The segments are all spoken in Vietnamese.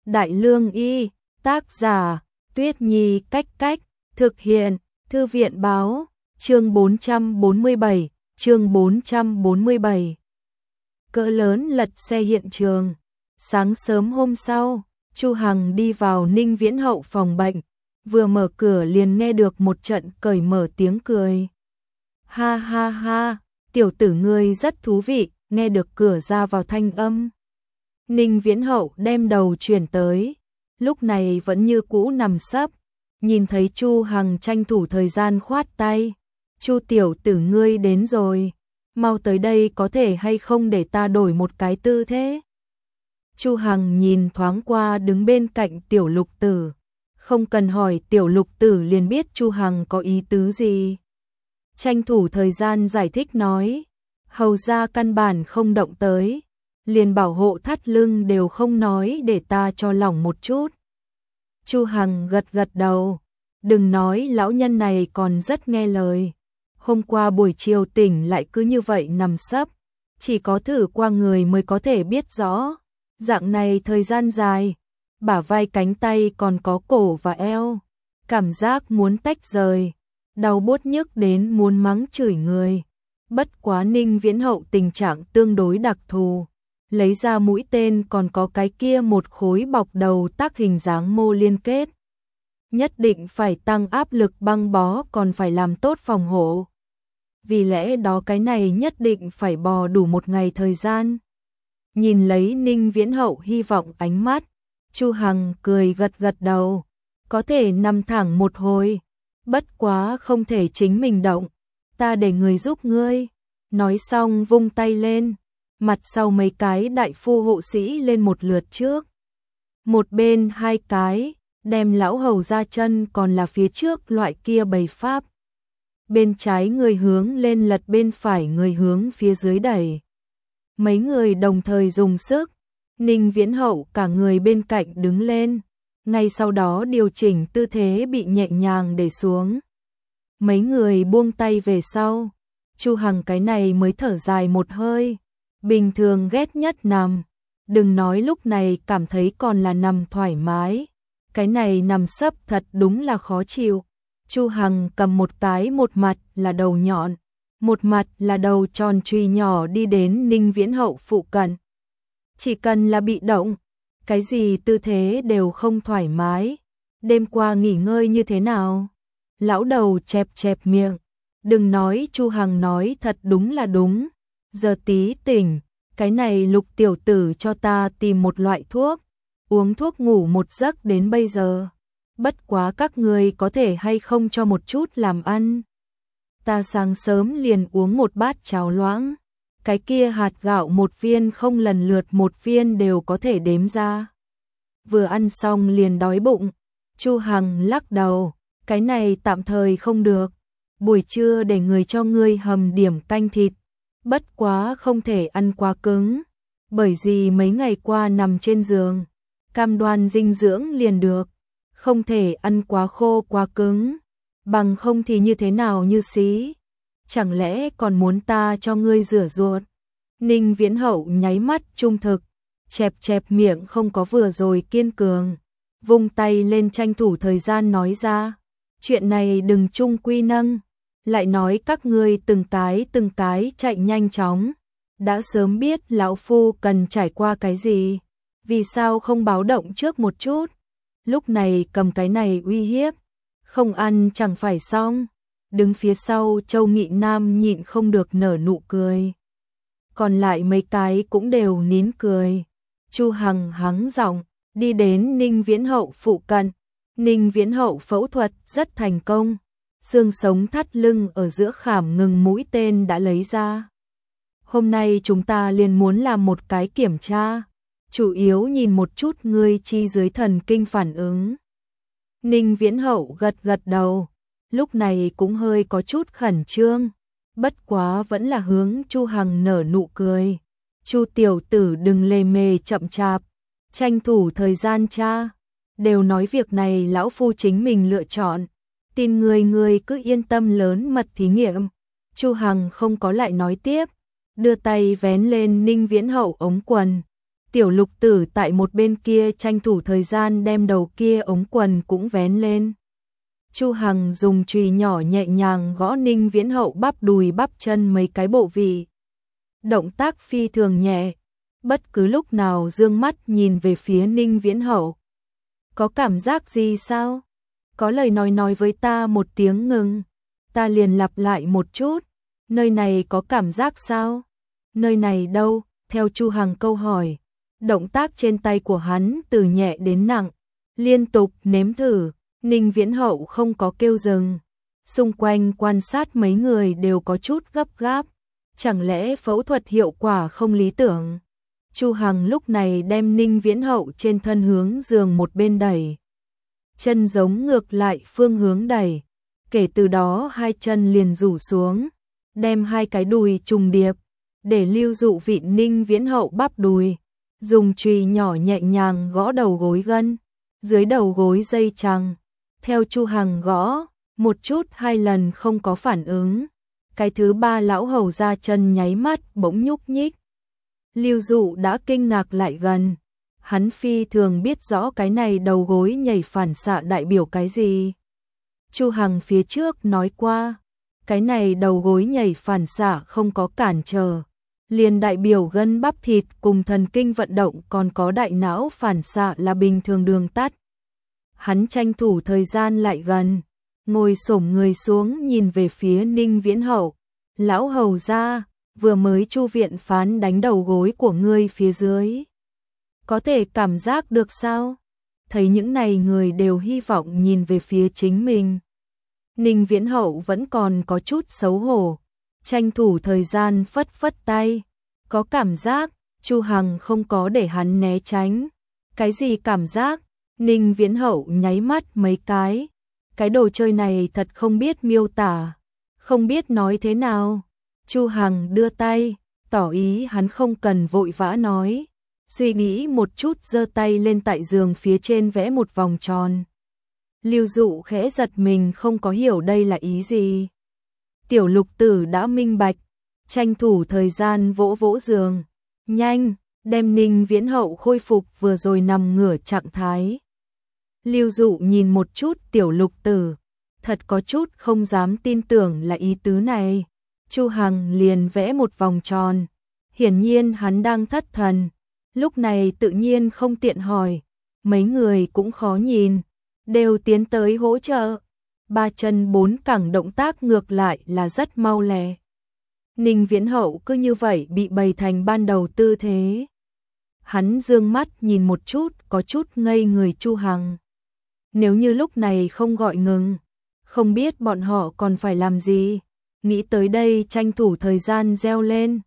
Đại Lương Y, tác giả, Tuyết Nhi Cách Cách, thực hiện, Thư viện Báo, chương 447, chương 447. Cỡ lớn lật xe hiện trường. Sáng sớm hôm sau, Chu Hằng đi vào Ninh Viễn Hậu phòng bệnh, vừa mở cửa liền nghe được một trận cởi mở tiếng cười. Ha ha ha, tiểu tử ngươi rất thú vị, nghe được cửa ra vào thanh âm. Ninh Viễn Hậu đem đầu chuyển tới, lúc này vẫn như cũ nằm sấp, nhìn thấy Chu Hằng tranh thủ thời gian khoát tay. Chu tiểu tử ngươi đến rồi, mau tới đây có thể hay không để ta đổi một cái tư thế. Chu Hằng nhìn thoáng qua đứng bên cạnh tiểu lục tử, không cần hỏi tiểu lục tử liền biết Chu Hằng có ý tứ gì. Tranh thủ thời gian giải thích nói, hầu ra căn bản không động tới, liền bảo hộ thắt lưng đều không nói để ta cho lỏng một chút. Chu Hằng gật gật đầu, đừng nói lão nhân này còn rất nghe lời. Hôm qua buổi chiều tỉnh lại cứ như vậy nằm sấp, chỉ có thử qua người mới có thể biết rõ. Dạng này thời gian dài, bả vai cánh tay còn có cổ và eo, cảm giác muốn tách rời, đau buốt nhức đến muốn mắng chửi người. Bất quá Ninh Viễn Hậu tình trạng tương đối đặc thù, lấy ra mũi tên còn có cái kia một khối bọc đầu tác hình dáng mô liên kết. Nhất định phải tăng áp lực băng bó còn phải làm tốt phòng hộ. Vì lẽ đó cái này nhất định phải bò đủ một ngày thời gian. Nhìn lấy Ninh Viễn Hậu hy vọng ánh mắt, Chu Hằng cười gật gật đầu, có thể nằm thẳng một hồi, bất quá không thể chính mình động, ta để người giúp ngươi. Nói xong vung tay lên, mặt sau mấy cái đại phu hộ sĩ lên một lượt trước. Một bên hai cái, đem lão hầu ra chân còn là phía trước loại kia bày pháp. Bên trái người hướng lên lật, bên phải người hướng phía dưới đẩy. Mấy người đồng thời dùng sức, Ninh Viễn Hậu cả người bên cạnh đứng lên, ngay sau đó điều chỉnh tư thế bị nhẹ nhàng để xuống. Mấy người buông tay về sau, Chu Hằng cái này mới thở dài một hơi, bình thường ghét nhất nằm, đừng nói lúc này cảm thấy còn là nằm thoải mái, cái này nằm sấp thật đúng là khó chịu. Chu Hằng cầm một cái, một mặt là đầu nhọn, một mặt là đầu tròn chùy nhỏ đi đến Ninh Viễn Hậu phụ cận. Chỉ cần là bị động, cái gì tư thế đều không thoải mái. Đêm qua nghỉ ngơi như thế nào? Lão đầu chẹp chẹp miệng, đừng nói Chu Hằng nói thật đúng là đúng. Giờ tí tỉnh, cái này Lục tiểu tử cho ta tìm một loại thuốc, uống thuốc ngủ một giấc đến bây giờ. Bất quá các người có thể hay không cho một chút làm ăn. Ta sáng sớm liền uống một bát cháo loãng, cái kia hạt gạo một viên không lần lượt một viên đều có thể đếm ra. Vừa ăn xong liền đói bụng. Chu Hằng lắc đầu, cái này tạm thời không được. Buổi trưa để người cho ngươi hầm điểm canh thịt, bất quá không thể ăn quá cứng, bởi vì mấy ngày qua nằm trên giường, cam đoan dinh dưỡng liền được. Không thể ăn quá khô quá cứng, bằng không thì như thế nào như xí. Chẳng lẽ còn muốn ta cho ngươi rửa ruột? Ninh Viễn Hậu nháy mắt trung thực, chẹp chẹp miệng không có vừa rồi kiên cường, vung tay lên tranh thủ thời gian nói ra. Chuyện này đừng chung quy nâng, lại nói các ngươi từng cái chạy nhanh chóng. Đã sớm biết lão phu cần trải qua cái gì, vì sao không báo động trước một chút? Lúc này cầm cái này uy hiếp, không ăn chẳng phải xong. Đứng phía sau Châu Nghị Nam nhịn không được nở nụ cười. Còn lại mấy cái cũng đều nín cười. Chu Hằng hắng giọng, đi đến Ninh Viễn Hậu phụ cận. Ninh Viễn Hậu phẫu thuật rất thành công, xương sống thắt lưng ở giữa khảm ngừng mũi tên đã lấy ra. Hôm nay chúng ta liền muốn làm một cái kiểm tra, chủ yếu nhìn một chút ngươi chi dưới thần kinh phản ứng. Ninh Viễn Hậu gật gật đầu, lúc này cũng hơi có chút khẩn trương, bất quá vẫn là hướng Chu Hằng nở nụ cười. Chu tiểu tử đừng lề mề chậm chạp, tranh thủ thời gian cha, đều nói việc này lão phu chính mình lựa chọn, tin người cứ yên tâm lớn mật thí nghiệm. Chu Hằng không có lại nói tiếp, đưa tay vén lên Ninh Viễn Hậu ống quần, Tiểu Lục Tử tại một bên kia tranh thủ thời gian đem đầu kia ống quần cũng vén lên. Chu Hằng dùng chùy nhỏ nhẹ nhàng gõ Ninh Viễn Hậu bắp đùi bắp chân mấy cái bộ vị. Động tác phi thường nhẹ, bất cứ lúc nào dương mắt nhìn về phía Ninh Viễn Hậu. Có cảm giác gì sao? Có lời nói với ta một tiếng ngừng. Ta liền lặp lại một chút. Nơi này có cảm giác sao? Nơi này đâu? Theo Chu Hằng câu hỏi. Động tác trên tay của hắn từ nhẹ đến nặng. Liên tục nếm thử. Ninh Viễn Hậu không có kêu dừng. Xung quanh quan sát mấy người đều có chút gấp gáp. Chẳng lẽ phẫu thuật hiệu quả không lý tưởng? Chu Hằng lúc này đem Ninh Viễn Hậu trên thân hướng giường một bên đẩy. Chân giống ngược lại phương hướng đẩy. Kể từ đó hai chân liền rủ xuống. Đem hai cái đùi trùng điệp. Để lưu dụ vịn Ninh Viễn Hậu bắp đùi. Dùng chùy nhỏ nhẹ nhàng gõ đầu gối gân. Dưới đầu gối dây chằng. Theo Chu Hằng gõ. Một chút hai lần không có phản ứng. Cái thứ ba lão hầu ra chân nháy mắt bỗng nhúc nhích. Lưu dụ đã kinh ngạc lại gần. Hắn phi thường biết rõ cái này đầu gối nhảy phản xạ đại biểu cái gì. Chu Hằng phía trước nói qua, cái này đầu gối nhảy phản xạ không có cản trở, liền đại biểu gân bắp thịt cùng thần kinh vận động còn có đại não phản xạ là bình thường đường tắt. Hắn tranh thủ thời gian lại gần, ngồi xổm người xuống nhìn về phía Ninh Viễn Hậu. Lão hầu ra, vừa mới Chu viện phán đánh đầu gối của ngươi phía dưới. Có thể cảm giác được sao? Thấy những này người đều hy vọng nhìn về phía chính mình. Ninh Viễn Hậu vẫn còn có chút xấu hổ, tranh thủ thời gian phất phất tay. Có cảm giác, Chu Hằng không có để hắn né tránh. Cái gì cảm giác? Ninh Viễn Hậu nháy mắt mấy cái. Cái đồ chơi này thật không biết miêu tả, không biết nói thế nào. Chu Hằng đưa tay, tỏ ý hắn không cần vội vã nói. Suy nghĩ một chút giơ tay lên tại giường phía trên vẽ một vòng tròn. Lưu dụ khẽ giật mình không có hiểu đây là ý gì. Tiểu Lục Tử đã minh bạch, tranh thủ thời gian vỗ vỗ giường. Nhanh, đem Ninh Viễn Hậu khôi phục vừa rồi nằm ngửa trạng thái. Lưu dụ nhìn một chút Tiểu Lục Tử, thật có chút không dám tin tưởng là ý tứ này. Chu Hằng liền vẽ một vòng tròn. Hiển nhiên hắn đang thất thần. Lúc này tự nhiên không tiện hỏi. Mấy người cũng khó nhìn. Đều tiến tới hỗ trợ. Ba chân bốn cẳng động tác ngược lại là rất mau lẹ. Ninh Viễn Hậu cứ như vậy bị bày thành ban đầu tư thế. Hắn dương mắt nhìn một chút, có chút ngây người Chu Hằng. Nếu như lúc này không gọi ngừng, không biết bọn họ còn phải làm gì. Nghĩ tới đây tranh thủ thời gian reo lên.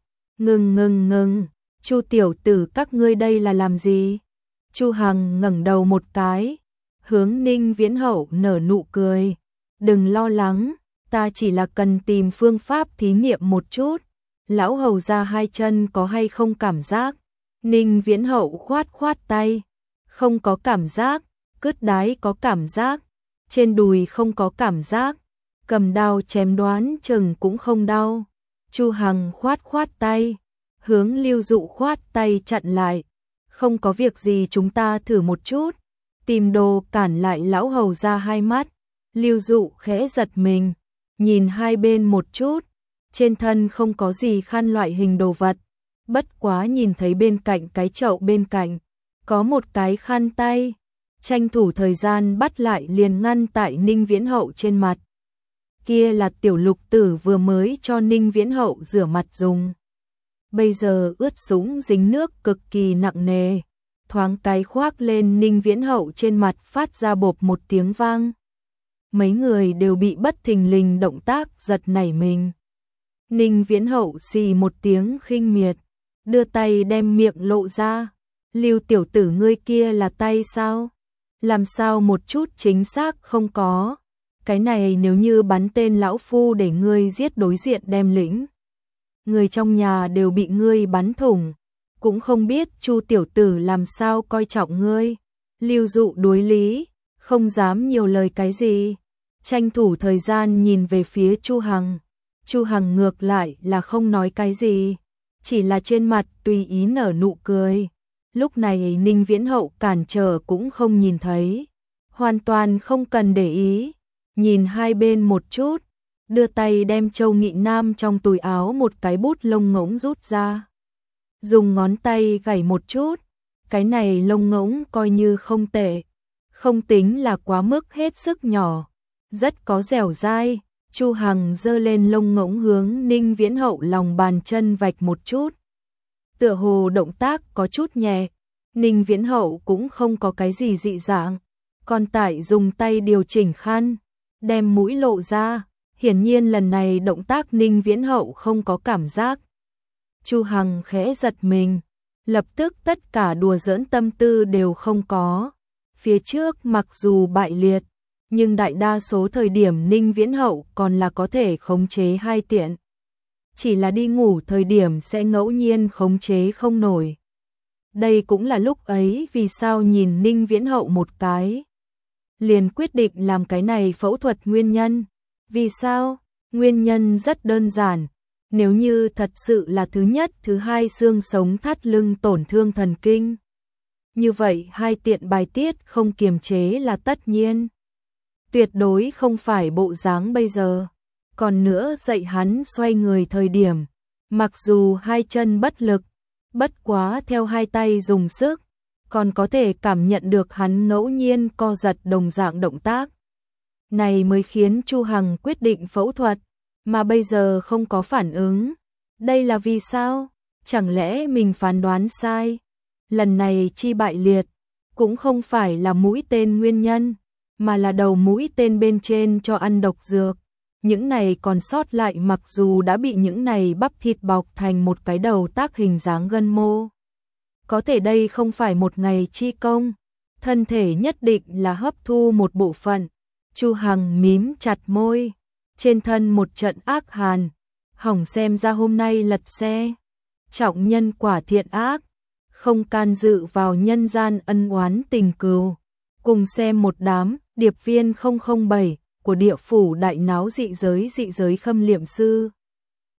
Ngừng. Chu tiểu tử các ngươi đây là làm gì? Chu Hằng ngẩng đầu một cái, hướng Ninh Viễn Hậu nở nụ cười. Đừng lo lắng, ta chỉ là cần tìm phương pháp thí nghiệm một chút. Lão hầu ra hai chân có hay không cảm giác? Ninh Viễn Hậu khoát tay. Không có cảm giác. Cứt đái có cảm giác. Trên đùi không có cảm giác. Cầm đao chém đoán chừng cũng không đau. Chu Hằng khoát tay. Hướng Lưu dụ khoát tay chặn lại. Không có việc gì, chúng ta thử một chút. Tìm đồ cản lại lão hầu ra hai mắt. Lưu dụ khẽ giật mình. Nhìn hai bên một chút. Trên thân không có gì khăn loại hình đồ vật. Bất quá nhìn thấy bên cạnh cái chậu bên cạnh. Có một cái khăn tay. Tranh thủ thời gian bắt lại liền ngăn tại Ninh Viễn Hậu trên mặt. Kia là Tiểu Lục Tử vừa mới cho Ninh Viễn Hậu rửa mặt dùng. Bây giờ ướt sũng dính nước cực kỳ nặng nề. Thoáng cái khoác lên Ninh Viễn Hậu trên mặt phát ra bộp một tiếng vang. Mấy người đều bị bất thình lình động tác giật nảy mình. Ninh Viễn Hậu xì một tiếng khinh miệt, đưa tay đem miệng lộ ra. Lưu tiểu tử ngươi kia là tay sao? Làm sao một chút chính xác không có? Cái này nếu như bắn tên lão phu để ngươi giết đối diện đem lĩnh. Người trong nhà đều bị ngươi bắn thủng. Cũng không biết Chu tiểu tử làm sao coi trọng ngươi. Lưu dụ đối lý, không dám nhiều lời cái gì. Tranh thủ thời gian nhìn về phía Chu Hằng. Chu Hằng ngược lại là không nói cái gì. Chỉ là trên mặt tùy ý nở nụ cười. Lúc này Ninh Viễn Hậu cản trở cũng không nhìn thấy, hoàn toàn không cần để ý, nhìn hai bên một chút, đưa tay đem Châu Nghị Nam trong túi áo một cái bút lông ngỗng rút ra. Dùng ngón tay gảy một chút, cái này lông ngỗng coi như không tệ, không tính là quá mức hết sức nhỏ, rất có dẻo dai. Chu Hằng giơ lên lông ngỗng hướng Ninh Viễn Hậu lòng bàn chân vạch một chút. Tựa hồ động tác có chút nhẹ, Ninh Viễn Hậu cũng không có cái gì dị dạng, còn tại dùng tay điều chỉnh khăn, đem mũi lộ ra, hiển nhiên lần này động tác Ninh Viễn Hậu không có cảm giác. Chu Hằng khẽ giật mình, lập tức tất cả đùa giỡn tâm tư đều không có. Phía trước mặc dù bại liệt, nhưng đại đa số thời điểm Ninh Viễn Hậu còn là có thể khống chế hai tiện. Chỉ là đi ngủ thời điểm sẽ ngẫu nhiên khống chế không nổi. Đây cũng là lúc ấy vì sao nhìn Ninh Viễn Hậu một cái, liền quyết định làm cái này phẫu thuật nguyên nhân. Vì sao? Nguyên nhân rất đơn giản. Nếu như thật sự là thứ nhất, thứ hai xương sống thắt lưng tổn thương thần kinh, như vậy hai tiện bài tiết không kiềm chế là tất nhiên. Tuyệt đối không phải bộ dáng bây giờ. Còn nữa dạy hắn xoay người thời điểm, mặc dù hai chân bất lực, bất quá theo hai tay dùng sức, còn có thể cảm nhận được hắn ngẫu nhiên co giật đồng dạng động tác. Này mới khiến Chu Hằng quyết định phẫu thuật, mà bây giờ không có phản ứng. Đây là vì sao? Chẳng lẽ mình phán đoán sai? Lần này chi bại liệt, cũng không phải là mũi tên nguyên nhân, mà là đầu mũi tên bên trên cho ăn độc dược. Những này còn sót lại mặc dù đã bị những này bắp thịt bọc thành một cái đầu tác hình dáng gân mô. Có thể đây không phải một ngày chi công, thân thể nhất định là hấp thu một bộ phận. Chu Hằng mím chặt môi, trên thân một trận ác hàn, hỏng xem ra hôm nay lật xe. Trọng nhân quả thiện ác, không can dự vào nhân gian ân oán tình cừu. Cùng xem một đám điệp viên 007 của địa phủ đại náo dị giới khâm liệm sư.